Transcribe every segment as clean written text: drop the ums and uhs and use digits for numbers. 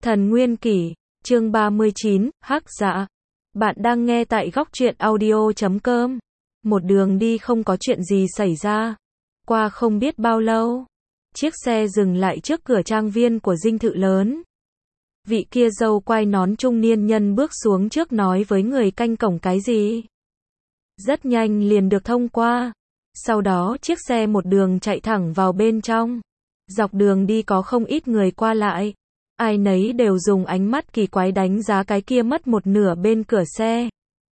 Thần Nguyên Kỷ, chương 39, Hắc Dạ. Bạn đang nghe tại góc truyện audio.com. Một đường đi không có chuyện gì xảy ra. Qua không biết bao lâu, chiếc xe dừng lại trước cửa trang viên của dinh thự lớn. Vị kia râu quai nón trung niên nhân bước xuống trước nói với người canh cổng cái gì. Rất nhanh liền được thông qua. Sau đó chiếc xe một đường chạy thẳng vào bên trong. Dọc đường đi có không ít người qua lại. Ai nấy đều dùng ánh mắt kỳ quái đánh giá cái kia mất một nửa bên cửa xe.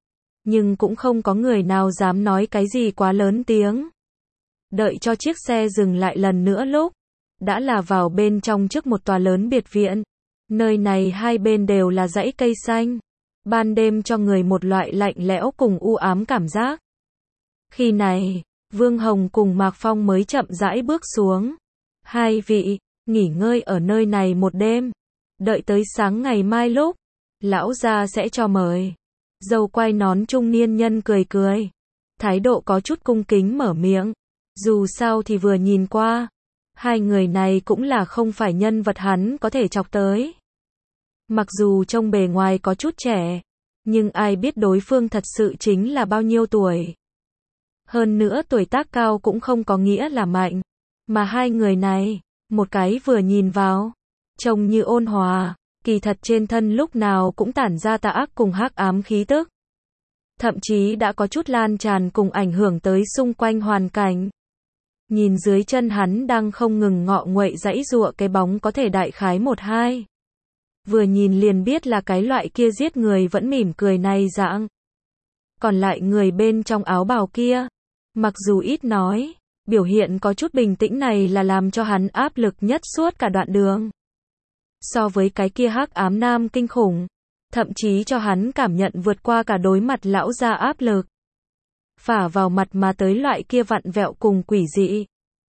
Nhưng cũng không có người nào dám nói cái gì quá lớn tiếng. Đợi cho chiếc xe dừng lại lần nữa lúc, đã là vào bên trong trước một tòa lớn biệt viện. Nơi này hai bên đều là dãy cây xanh. Ban đêm cho người một loại lạnh lẽo cùng u ám cảm giác. Khi này, Vương Hồng cùng Mạc Phong mới chậm rãi bước xuống. Hai vị, nghỉ ngơi ở nơi này một đêm. Đợi tới sáng ngày mai lúc, lão gia sẽ cho mời. Râu quai nón trung niên nhân cười cười. Thái độ có chút cung kính mở miệng. Dù sao thì vừa nhìn qua, hai người này cũng là không phải nhân vật hắn có thể chọc tới. Mặc dù trông bề ngoài có chút trẻ, nhưng ai biết đối phương thật sự chính là bao nhiêu tuổi. Hơn nữa tuổi tác cao cũng không có nghĩa là mạnh. Mà hai người này, một cái vừa nhìn vào, trông như ôn hòa, kỳ thật trên thân lúc nào cũng tản ra tà ác cùng hắc ám khí tức. Thậm chí đã có chút lan tràn cùng ảnh hưởng tới xung quanh hoàn cảnh. Nhìn dưới chân hắn đang không ngừng ngọ nguậy giãy giụa cái bóng có thể đại khái 1-2. Vừa nhìn liền biết là cái loại kia giết người vẫn mỉm cười này dạng. Còn lại người bên trong áo bào kia, mặc dù ít nói, biểu hiện có chút bình tĩnh này là làm cho hắn áp lực nhất suốt cả đoạn đường. So với cái kia hắc ám nam kinh khủng, thậm chí cho hắn cảm nhận vượt qua cả đối mặt lão gia áp lực. Phả vào mặt mà tới loại kia vặn vẹo cùng quỷ dị.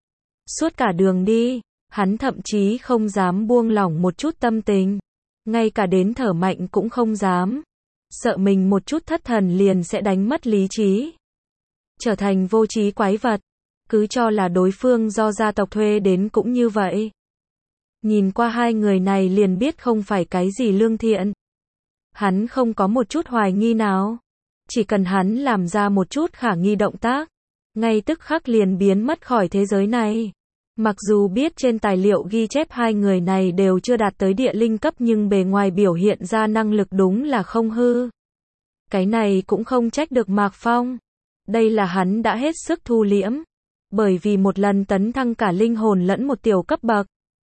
Suốt cả đường đi, hắn thậm chí không dám buông lỏng một chút tâm tình. Ngay cả đến thở mạnh cũng không dám. Sợ mình một chút thất thần liền sẽ đánh mất lý trí. Trở thành vô trí quái vật. Cứ cho là đối phương do gia tộc thuê đến cũng như vậy. Nhìn qua hai người này liền biết không phải cái gì lương thiện. Hắn không có một chút hoài nghi nào. Chỉ cần hắn làm ra một chút khả nghi động tác, ngay tức khắc liền biến mất khỏi thế giới này. Mặc dù biết trên tài liệu ghi chép hai người này đều chưa đạt tới địa linh cấp nhưng bề ngoài biểu hiện ra năng lực đúng là không hư. Cái này cũng không trách được Mạc Phong. Đây là hắn đã hết sức thu liễm. Bởi vì một lần tấn thăng cả linh hồn lẫn một tiểu cấp bậc.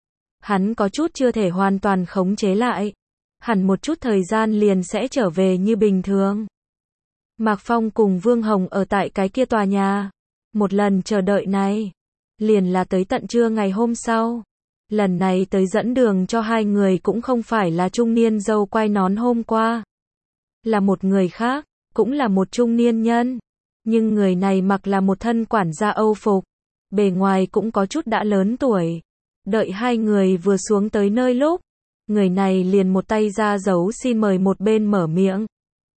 Hắn có chút chưa thể hoàn toàn khống chế lại. Hẳn một chút thời gian liền sẽ trở về như bình thường. Mạc Phong cùng Vương Hồng ở tại cái kia tòa nhà. Một lần chờ đợi này, liền là tới tận trưa ngày hôm sau. Lần này tới dẫn đường cho hai người cũng không phải là trung niên râu quai nón hôm qua. Là một người khác, cũng là một trung niên nhân. Nhưng người này mặc là một thân quản gia Âu phục. Bề ngoài cũng có chút đã lớn tuổi. Đợi hai người vừa xuống tới nơi lúc, người này liền một tay ra dấu xin mời một bên mở miệng.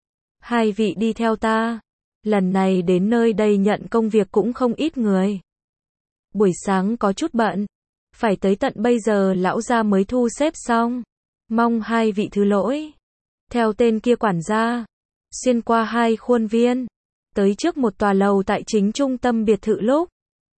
Hai vị đi theo ta. Lần này đến nơi đây nhận công việc cũng không ít người. Buổi sáng có chút bận. Phải tới tận bây giờ lão gia mới thu xếp xong. Mong hai vị thứ lỗi. Theo tên kia quản gia. Xuyên qua hai khuôn viên. Tới trước một tòa lầu tại chính trung tâm biệt thự lúc.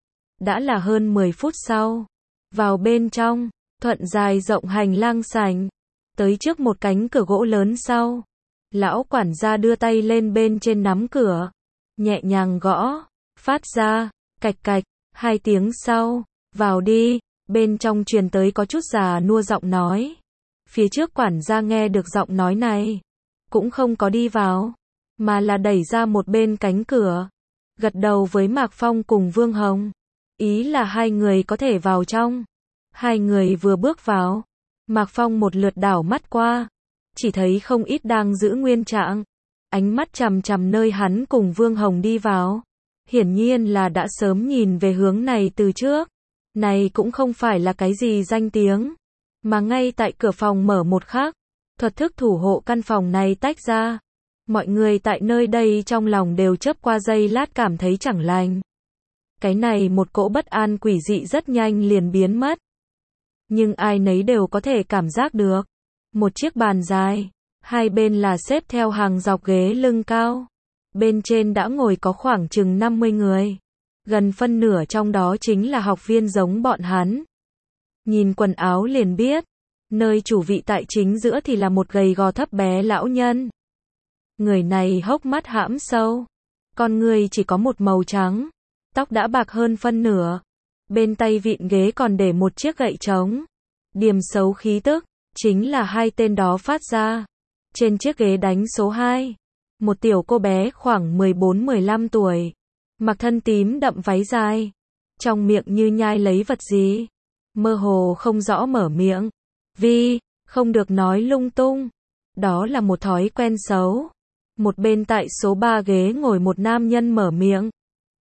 Đã là hơn 10 phút sau. Vào bên trong. Thuận dài rộng hành lang sảnh. Tới trước một cánh cửa gỗ lớn sau. Lão quản gia đưa tay lên bên trên nắm cửa. Nhẹ nhàng gõ. Phát ra. Cạch cạch. 2 tiếng sau. Vào đi. Bên trong truyền tới có chút già nua giọng nói. Phía trước quản gia nghe được giọng nói này. Cũng không có đi vào. Mà là đẩy ra một bên cánh cửa. Gật đầu với Mạc Phong cùng Vương Hồng. Ý là hai người có thể vào trong. Hai người vừa bước vào. Mạc Phong một lượt đảo mắt qua. Chỉ thấy không ít đang giữ nguyên trạng. Ánh mắt chằm chằm nơi hắn cùng Vương Hồng đi vào. Hiển nhiên là đã sớm nhìn về hướng này từ trước. Này cũng không phải là cái gì danh tiếng. Mà ngay tại cửa phòng mở một khắc. Thuật thức thủ hộ căn phòng này tách ra. Mọi người tại nơi đây trong lòng đều chớp qua giây lát cảm thấy chẳng lành. Cái này một cỗ bất an quỷ dị rất nhanh liền biến mất. Nhưng ai nấy đều có thể cảm giác được. Một chiếc bàn dài, hai bên là xếp theo hàng dọc ghế lưng cao. Bên trên đã ngồi có khoảng chừng 50 người. Gần phân nửa trong đó chính là học viên giống bọn hắn. Nhìn quần áo liền biết, nơi chủ vị tại chính giữa thì là một gầy gò thấp bé lão nhân. Người này hốc mắt hãm sâu, con người chỉ có một màu trắng, tóc đã bạc hơn phân nửa. Bên tay vịn ghế còn để một chiếc gậy trống. Điểm xấu khí tức, chính là hai tên đó phát ra. Trên chiếc ghế đánh số 2, một tiểu cô bé khoảng 14-15 tuổi, mặc thân tím đậm váy dài, trong miệng như nhai lấy vật gì, mơ hồ không rõ mở miệng. Vi, không được nói lung tung. Đó là một thói quen xấu. Một bên tại số 3 ghế ngồi một nam nhân mở miệng.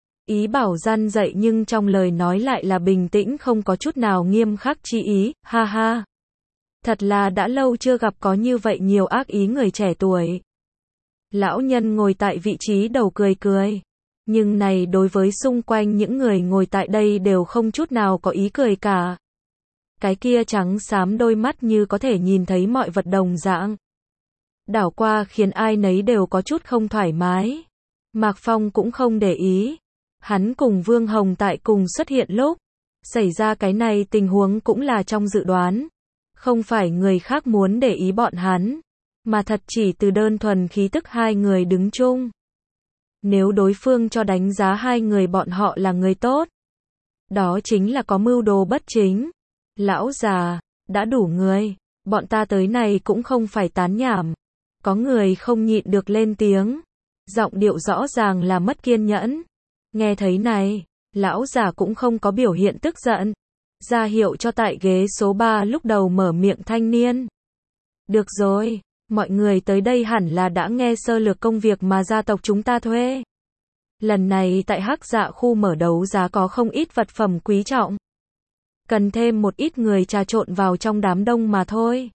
Ý bảo răn dạy nhưng trong lời nói lại là bình tĩnh không có chút nào nghiêm khắc chi ý, ha ha. Thật là đã lâu chưa gặp có như vậy nhiều ác ý người trẻ tuổi. Lão nhân ngồi tại vị trí đầu cười cười. Nhưng này đối với xung quanh những người ngồi tại đây đều không chút nào có ý cười cả. Cái kia trắng xám đôi mắt như có thể nhìn thấy mọi vật đồng dạng. Đảo qua khiến ai nấy đều có chút không thoải mái. Mạc Phong cũng không để ý. Hắn cùng Vương Hồng tại cùng xuất hiện lúc xảy ra cái này tình huống cũng là trong dự đoán. Không phải người khác muốn để ý bọn hắn, mà thật chỉ từ đơn thuần khí tức hai người đứng chung. Nếu đối phương cho đánh giá hai người bọn họ là người tốt, đó chính là có mưu đồ bất chính. Lão già, đã đủ người, bọn ta tới này cũng không phải tán nhảm. Có người không nhịn được lên tiếng, giọng điệu rõ ràng là mất kiên nhẫn. Nghe thấy này, lão già cũng không có biểu hiện tức giận, ra hiệu cho tại ghế số 3 lúc đầu mở miệng thanh niên. Được rồi, mọi người tới đây hẳn là đã nghe sơ lược công việc mà gia tộc chúng ta thuê. Lần này tại Hắc Dạ khu mở đấu giá có không ít vật phẩm quý trọng. Cần thêm một ít người trà trộn vào trong đám đông mà thôi.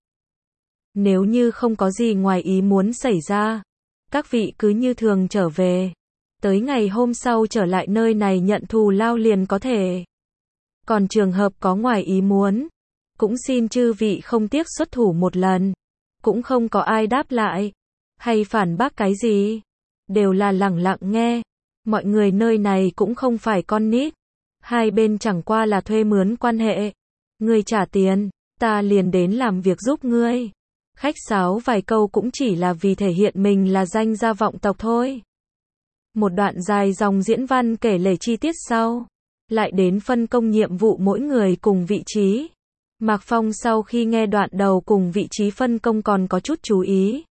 Nếu như không có gì ngoài ý muốn xảy ra, các vị cứ như thường trở về. Tới ngày hôm sau trở lại nơi này nhận thù lao liền có thể. Còn trường hợp có ngoài ý muốn, cũng xin chư vị không tiếc xuất thủ một lần. Cũng không có ai đáp lại, hay phản bác cái gì. Đều là lẳng lặng nghe. Mọi người nơi này cũng không phải con nít. Hai bên chẳng qua là thuê mướn quan hệ. Ngươi trả tiền, ta liền đến làm việc giúp ngươi. Khách sáo vài câu cũng chỉ là vì thể hiện mình là danh gia vọng tộc thôi. Một đoạn dài dòng diễn văn kể lể chi tiết sau. Lại đến phân công nhiệm vụ mỗi người cùng vị trí. Mạc Phong sau khi nghe đoạn đầu cùng vị trí phân công còn có chút chú ý.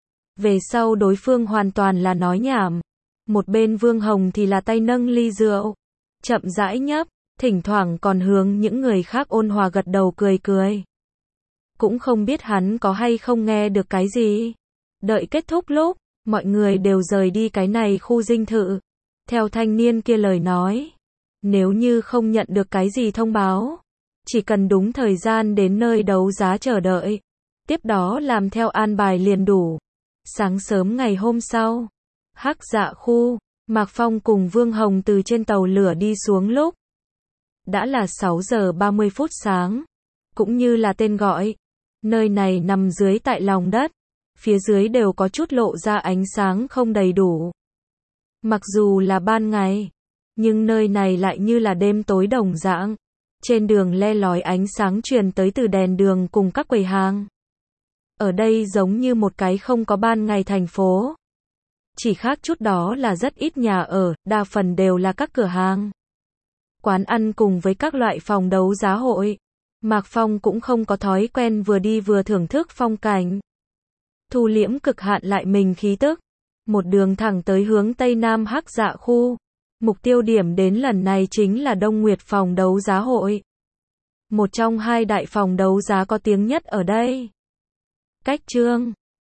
Về sau đối phương hoàn toàn là nói nhảm. Một bên Vương Hồng thì là tay nâng ly rượu, chậm rãi nhấp, thỉnh thoảng còn hướng những người khác ôn hòa gật đầu cười cười. Cũng không biết hắn có hay không nghe được cái gì. Đợi kết thúc lúc, mọi người đều rời đi cái này khu dinh thự. Theo thanh niên kia lời nói, nếu như không nhận được cái gì thông báo, chỉ cần đúng thời gian đến nơi đấu giá chờ đợi, tiếp đó làm theo an bài liền đủ. Sáng sớm ngày hôm sau, Hắc Dạ khu, Mạc Phong cùng Vương Hồng từ trên tàu lửa đi xuống lúc đã là 6 giờ 30 phút sáng, cũng như là tên gọi. Nơi này nằm dưới tại lòng đất, phía dưới đều có chút lộ ra ánh sáng không đầy đủ. Mặc dù là ban ngày, nhưng nơi này lại như là đêm tối đồng dạng. Trên đường le lói ánh sáng truyền tới từ đèn đường cùng các quầy hàng. Ở đây giống như một cái không có ban ngày thành phố. Chỉ khác chút đó là rất ít nhà ở, đa phần đều là các cửa hàng, quán ăn cùng với các loại phòng đấu giá hội. Mạc Phong cũng không có thói quen vừa đi vừa thưởng thức phong cảnh. Thu liễm cực hạn lại mình khí tức. Một đường thẳng tới hướng Tây Nam Hắc Dạ khu. Mục tiêu điểm đến lần này chính là Đông Nguyệt phòng đấu giá hội. Một trong hai đại phòng đấu giá có tiếng nhất ở đây. Cách chương